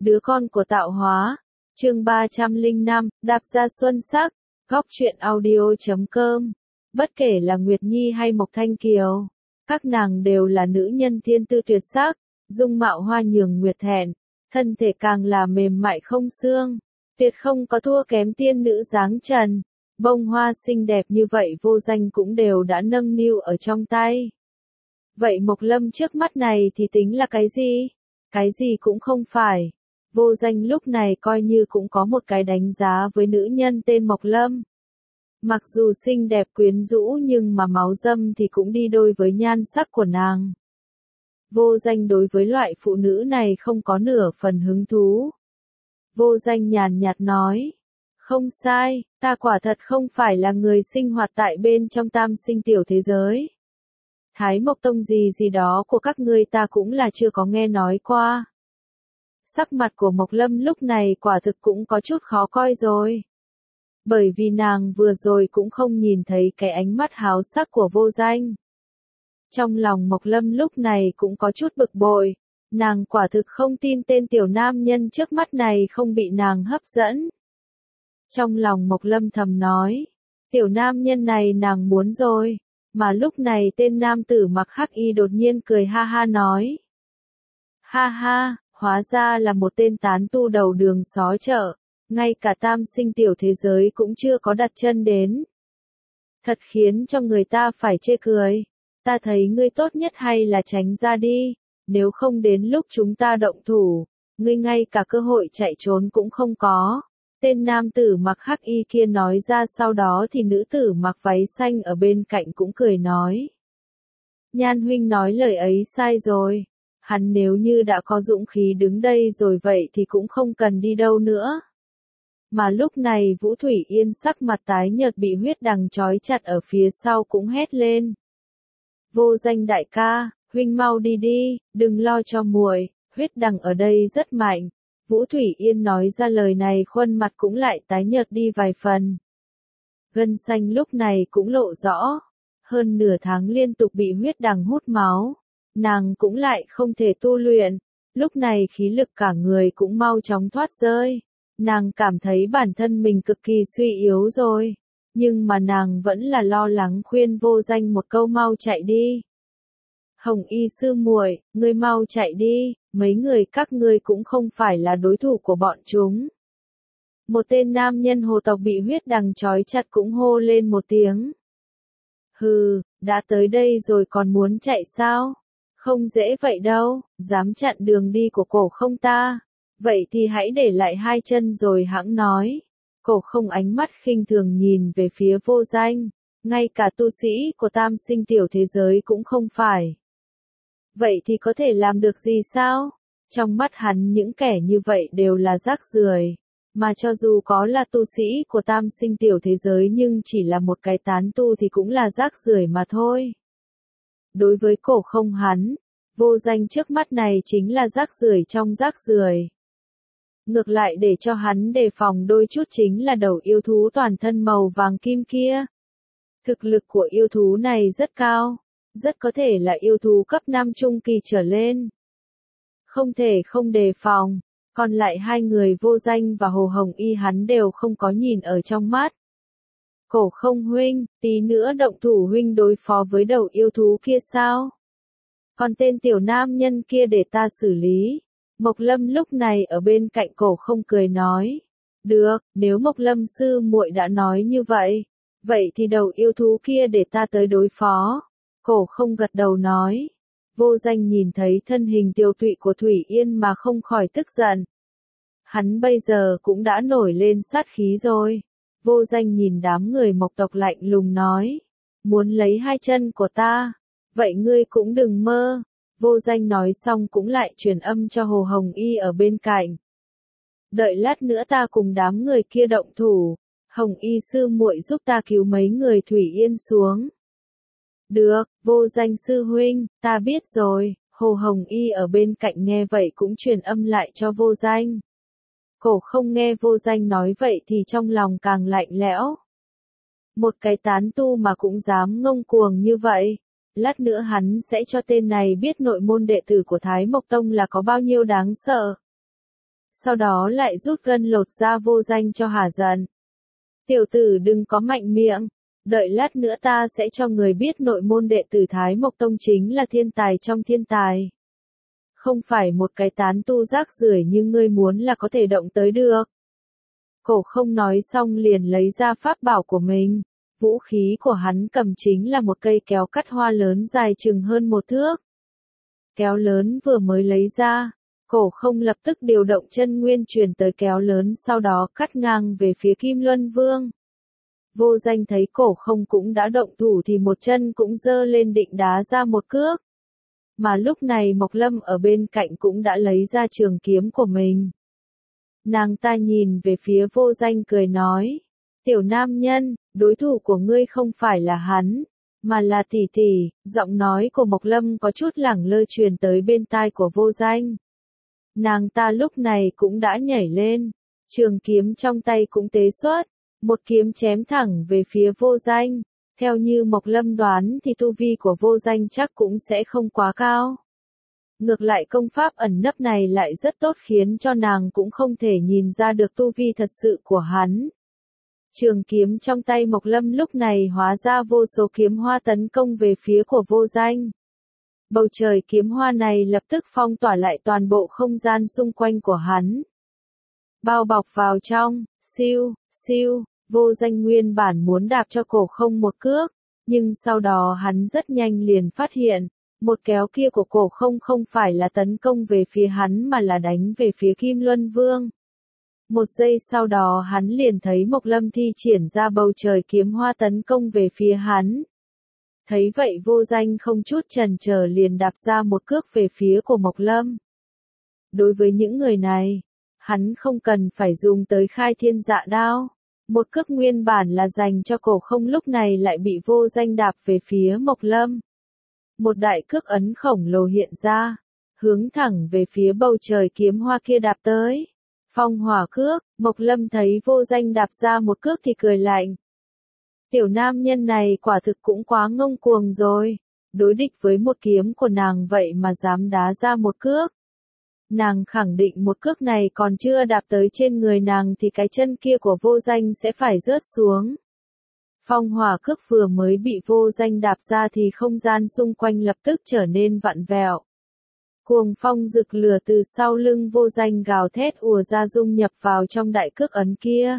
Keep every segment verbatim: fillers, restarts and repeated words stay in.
Đứa con của tạo hóa. Chương ba trăm lẻ năm, đạp ra xuân sắc. Góc truyện audio chấm com. Bất kể là Nguyệt Nhi hay Mộc Thanh Kiều, các nàng đều là nữ nhân thiên tư tuyệt sắc, dung mạo hoa nhường nguyệt thẹn, thân thể càng là mềm mại không xương, tuyệt không có thua kém tiên nữ dáng trần. Bông hoa xinh đẹp như vậy Vô Danh cũng đều đã nâng niu ở trong tay. Vậy Mộc Lâm trước mắt này thì tính là cái gì? Cái gì cũng không phải. Vô Danh lúc này coi như cũng có một cái đánh giá với nữ nhân tên Mộc Lâm. Mặc dù xinh đẹp quyến rũ nhưng mà máu dâm thì cũng đi đôi với nhan sắc của nàng. Vô Danh đối với loại phụ nữ này không có nửa phần hứng thú. Vô Danh nhàn nhạt nói. Không sai, ta quả thật không phải là người sinh hoạt tại bên trong tam sinh tiểu thế giới. Thái Mộc Tông gì gì đó của các ngươi ta cũng là chưa có nghe nói qua. Sắc mặt của Mộc Lâm lúc này quả thực cũng có chút khó coi rồi. Bởi vì nàng vừa rồi cũng không nhìn thấy cái ánh mắt háo sắc của Vô Danh. Trong lòng Mộc Lâm lúc này cũng có chút bực bội, nàng quả thực không tin tên tiểu nam nhân trước mắt này không bị nàng hấp dẫn. Trong lòng Mộc Lâm thầm nói, tiểu nam nhân này nàng muốn rồi, mà lúc này tên nam tử mặc hắc y đột nhiên cười ha ha nói. Ha ha, hóa ra là một tên tán tu đầu đường xó chợ, ngay cả tam sinh tiểu thế giới cũng chưa có đặt chân đến. Thật khiến cho người ta phải chê cười, ta thấy ngươi tốt nhất hay là tránh ra đi, nếu không đến lúc chúng ta động thủ, ngươi ngay cả cơ hội chạy trốn cũng không có. Tên nam tử mặc hắc y kia nói ra, sau đó thì nữ tử mặc váy xanh ở bên cạnh cũng cười nói. Nhan huynh nói lời ấy sai rồi, hắn nếu như đã có dũng khí đứng đây rồi vậy thì cũng không cần đi đâu nữa. Mà lúc này Vũ Thủy Yên sắc mặt tái nhợt bị huyết đằng trói chặt ở phía sau cũng hét lên. Vô Danh đại ca, huynh mau đi đi, đừng lo cho muội, huyết đằng ở đây rất mạnh. Vũ Thủy Yên nói ra lời này khuôn mặt cũng lại tái nhợt đi vài phần. Gân xanh lúc này cũng lộ rõ. Hơn nửa tháng liên tục bị huyết đằng hút máu. Nàng cũng lại không thể tu luyện. Lúc này khí lực cả người cũng mau chóng thoát rơi. Nàng cảm thấy bản thân mình cực kỳ suy yếu rồi. Nhưng mà nàng vẫn là lo lắng khuyên Vô Danh một câu mau chạy đi. Hồng Y sư muội, ngươi mau chạy đi, mấy người các ngươi cũng không phải là đối thủ của bọn chúng. Một tên nam nhân hồ tộc bị huyết đằng trói chặt cũng hô lên một tiếng. Hừ, đã tới đây rồi còn muốn chạy sao? Không dễ vậy đâu, dám chặn đường đi của Cổ Không ta. Vậy thì hãy để lại hai chân rồi hãng nói. Cổ Không ánh mắt khinh thường nhìn về phía Vô Danh, ngay cả tu sĩ của tam sinh tiểu thế giới cũng không phải. Vậy thì có thể làm được gì sao? Trong mắt hắn những kẻ như vậy đều là rác rưởi, mà cho dù có là tu sĩ của tam sinh tiểu thế giới nhưng chỉ là một cái tán tu thì cũng là rác rưởi mà thôi. Đối với Cổ Không hắn, Vô Danh trước mắt này chính là rác rưởi trong rác rưởi. Ngược lại để cho hắn đề phòng đôi chút chính là đầu yêu thú toàn thân màu vàng kim kia. Thực lực của yêu thú này rất cao, rất có thể là yêu thú cấp năm trung kỳ trở lên. Không thể không đề phòng, còn lại hai người Vô Danh và Hồ Hồng Y hắn đều không có nhìn ở trong mắt. Cổ Không huynh, tí nữa động thủ huynh đối phó với đầu yêu thú kia sao? Còn tên tiểu nam nhân kia để ta xử lý. Mộc Lâm lúc này ở bên cạnh Cổ Không cười nói. Được, nếu Mộc Lâm sư muội đã nói như vậy, vậy thì đầu yêu thú kia để ta tới đối phó. Cổ Không gật đầu nói. Vô Danh nhìn thấy thân hình tiêu tụy của Thủy Yên mà không khỏi tức giận. Hắn bây giờ cũng đã nổi lên sát khí rồi. Vô Danh nhìn đám người Mộc tộc lạnh lùng nói. Muốn lấy hai chân của ta, vậy ngươi cũng đừng mơ. Vô Danh nói xong cũng lại truyền âm cho Hồ Hồng Y ở bên cạnh. Đợi lát nữa ta cùng đám người kia động thủ, Hồng Y sư muội giúp ta cứu mấy người Thủy Yên xuống. Được, Vô Danh sư huynh, ta biết rồi. Hồ Hồng Y ở bên cạnh nghe vậy cũng truyền âm lại cho Vô Danh. Cổ Không nghe Vô Danh nói vậy thì trong lòng càng lạnh lẽo. Một cái tán tu mà cũng dám ngông cuồng như vậy. Lát nữa hắn sẽ cho tên này biết nội môn đệ tử của Thái Mộc Tông là có bao nhiêu đáng sợ. sau đó lại rút gân lột da Vô Danh cho hả giận. Tiểu tử đừng có mạnh miệng, đợi lát nữa ta sẽ cho người biết nội môn đệ tử Thái Mộc Tông chính là thiên tài trong thiên tài. Không phải một cái tán tu rác rưởi như ngươi muốn là có thể động tới được. Cổ Không nói xong liền lấy ra pháp bảo của mình. Vũ khí của hắn cầm chính là một cây kéo cắt hoa lớn dài chừng hơn một thước. Kéo lớn vừa mới lấy ra, Cổ Không lập tức điều động chân nguyên truyền tới kéo lớn, sau đó cắt ngang về phía Kim Luân Vương. Vô Danh thấy Cổ Không cũng đã động thủ thì một chân cũng giơ lên định đá ra một cước. Mà lúc này Mộc Lâm ở bên cạnh cũng đã lấy ra trường kiếm của mình. Nàng ta nhìn về phía Vô Danh cười nói, tiểu nam nhân, đối thủ của ngươi không phải là hắn, mà là tỷ tỷ. Giọng nói của Mộc Lâm có chút lẳng lơ truyền tới bên tai của Vô Danh. Nàng ta lúc này cũng đã nhảy lên, trường kiếm trong tay cũng tế xuất, một kiếm chém thẳng về phía Vô Danh. Theo như Mộc Lâm đoán thì tu vi của Vô Danh chắc cũng sẽ không quá cao. Ngược lại công pháp ẩn nấp này lại rất tốt khiến cho nàng cũng không thể nhìn ra được tu vi thật sự của hắn. Trường kiếm trong tay Mộc Lâm lúc này hóa ra vô số kiếm hoa tấn công về phía của Vô Danh. Bầu trời kiếm hoa này lập tức phong tỏa lại toàn bộ không gian xung quanh của hắn. Bao bọc vào trong, siêu, siêu, Vô Danh nguyên bản muốn đạp cho Cổ Không một cước, nhưng sau đó hắn rất nhanh liền phát hiện, một kéo kia của Cổ Không không phải là tấn công về phía hắn mà là đánh về phía Kim Luân Vương. Một giây sau đó hắn liền thấy Mộc Lâm thi triển ra bầu trời kiếm hoa tấn công về phía hắn. Thấy vậy Vô Danh không chút chần chờ liền đạp ra một cước về phía của Mộc Lâm. Đối với những người này, hắn không cần phải dùng tới khai thiên dạ đao. Một cước nguyên bản là dành cho Cổ Không lúc này lại bị Vô Danh đạp về phía Mộc Lâm. Một đại cước ấn khổng lồ hiện ra, hướng thẳng về phía bầu trời kiếm hoa kia đạp tới. Phong hỏa cước, Mộc Lâm thấy Vô Danh đạp ra một cước thì cười lạnh. Tiểu nam nhân này quả thực cũng quá ngông cuồng rồi, đối địch với một kiếm của nàng vậy mà dám đá ra một cước. Nàng khẳng định một cước này còn chưa đạp tới trên người nàng thì cái chân kia của Vô Danh sẽ phải rớt xuống. Phong hỏa cước vừa mới bị Vô Danh đạp ra thì không gian xung quanh lập tức trở nên vặn vẹo. Cuồng phong rực lửa từ sau lưng Vô Danh gào thét ùa ra dung nhập vào trong đại cước ấn kia.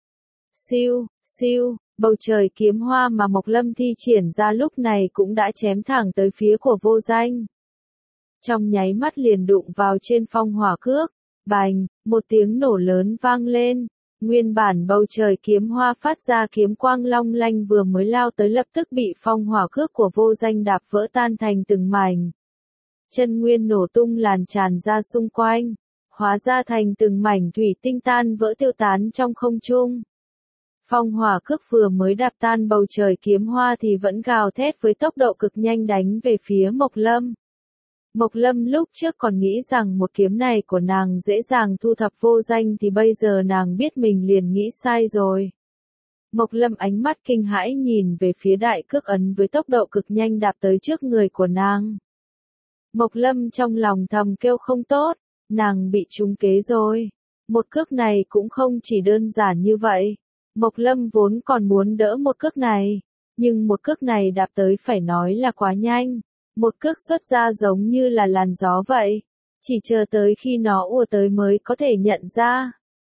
Siêu, siêu, bầu trời kiếm hoa mà Mộc Lâm thi triển ra lúc này cũng đã chém thẳng tới phía của Vô Danh. Trong nháy mắt liền đụng vào trên phong hỏa cước, bành, một tiếng nổ lớn vang lên. Nguyên bản bầu trời kiếm hoa phát ra kiếm quang long lanh vừa mới lao tới lập tức bị phong hỏa cước của Vô Danh đạp vỡ tan thành từng mảnh. Chân nguyên nổ tung làn tràn ra xung quanh, hóa ra thành từng mảnh thủy tinh tan vỡ tiêu tán trong không trung. Phong hỏa cước vừa mới đạp tan bầu trời kiếm hoa thì vẫn gào thét với tốc độ cực nhanh đánh về phía Mộc Lâm. Mộc Lâm lúc trước còn nghĩ rằng một kiếm này của nàng dễ dàng thu thập Vô Danh thì bây giờ nàng biết mình liền nghĩ sai rồi. Mộc Lâm ánh mắt kinh hãi nhìn về phía đại cước ấn với tốc độ cực nhanh đạp tới trước người của nàng. Mộc Lâm trong lòng thầm kêu không tốt, nàng bị trúng kế rồi. Một cước này cũng không chỉ đơn giản như vậy. Mộc Lâm vốn còn muốn đỡ một cước này, nhưng một cước này đạp tới phải nói là quá nhanh. Một cước xuất ra giống như là làn gió vậy, chỉ chờ tới khi nó ùa tới mới có thể nhận ra.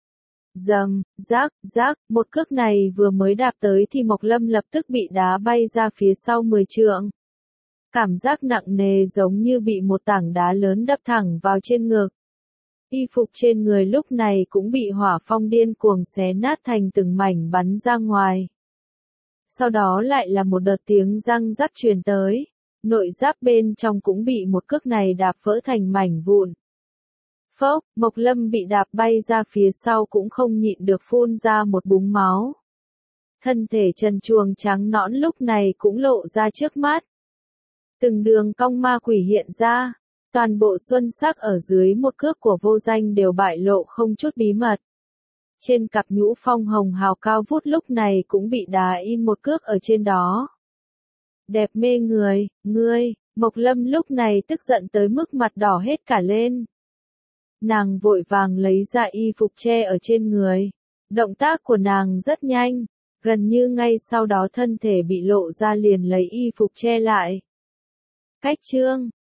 Dầm, rác, rác, một cước này vừa mới đạp tới thì Mộc Lâm lập tức bị đá bay ra phía sau mười trượng. Cảm giác nặng nề giống như bị một tảng đá lớn đập thẳng vào trên ngực. Y phục trên người lúc này cũng bị hỏa phong điên cuồng xé nát thành từng mảnh bắn ra ngoài. Sau đó lại là một đợt tiếng răng rắc truyền tới. Nội giáp bên trong cũng bị một cước này đạp vỡ thành mảnh vụn. Phốc, Mộc Lâm bị đạp bay ra phía sau cũng không nhịn được phun ra một búng máu. Thân thể trần truồng trắng nõn lúc này cũng lộ ra trước mắt. Từng đường cong ma quỷ hiện ra, toàn bộ xuân sắc ở dưới một cước của Vô Danh đều bại lộ không chút bí mật. Trên cặp nhũ phong hồng hào cao vút lúc này cũng bị đá in một cước ở trên đó. Đẹp mê người, ngươi, Mộc Lâm lúc này tức giận tới mức mặt đỏ hết cả lên. Nàng vội vàng lấy ra y phục che ở trên người. Động tác của nàng rất nhanh, gần như ngay sau đó thân thể bị lộ ra liền lấy y phục che lại. Cách chương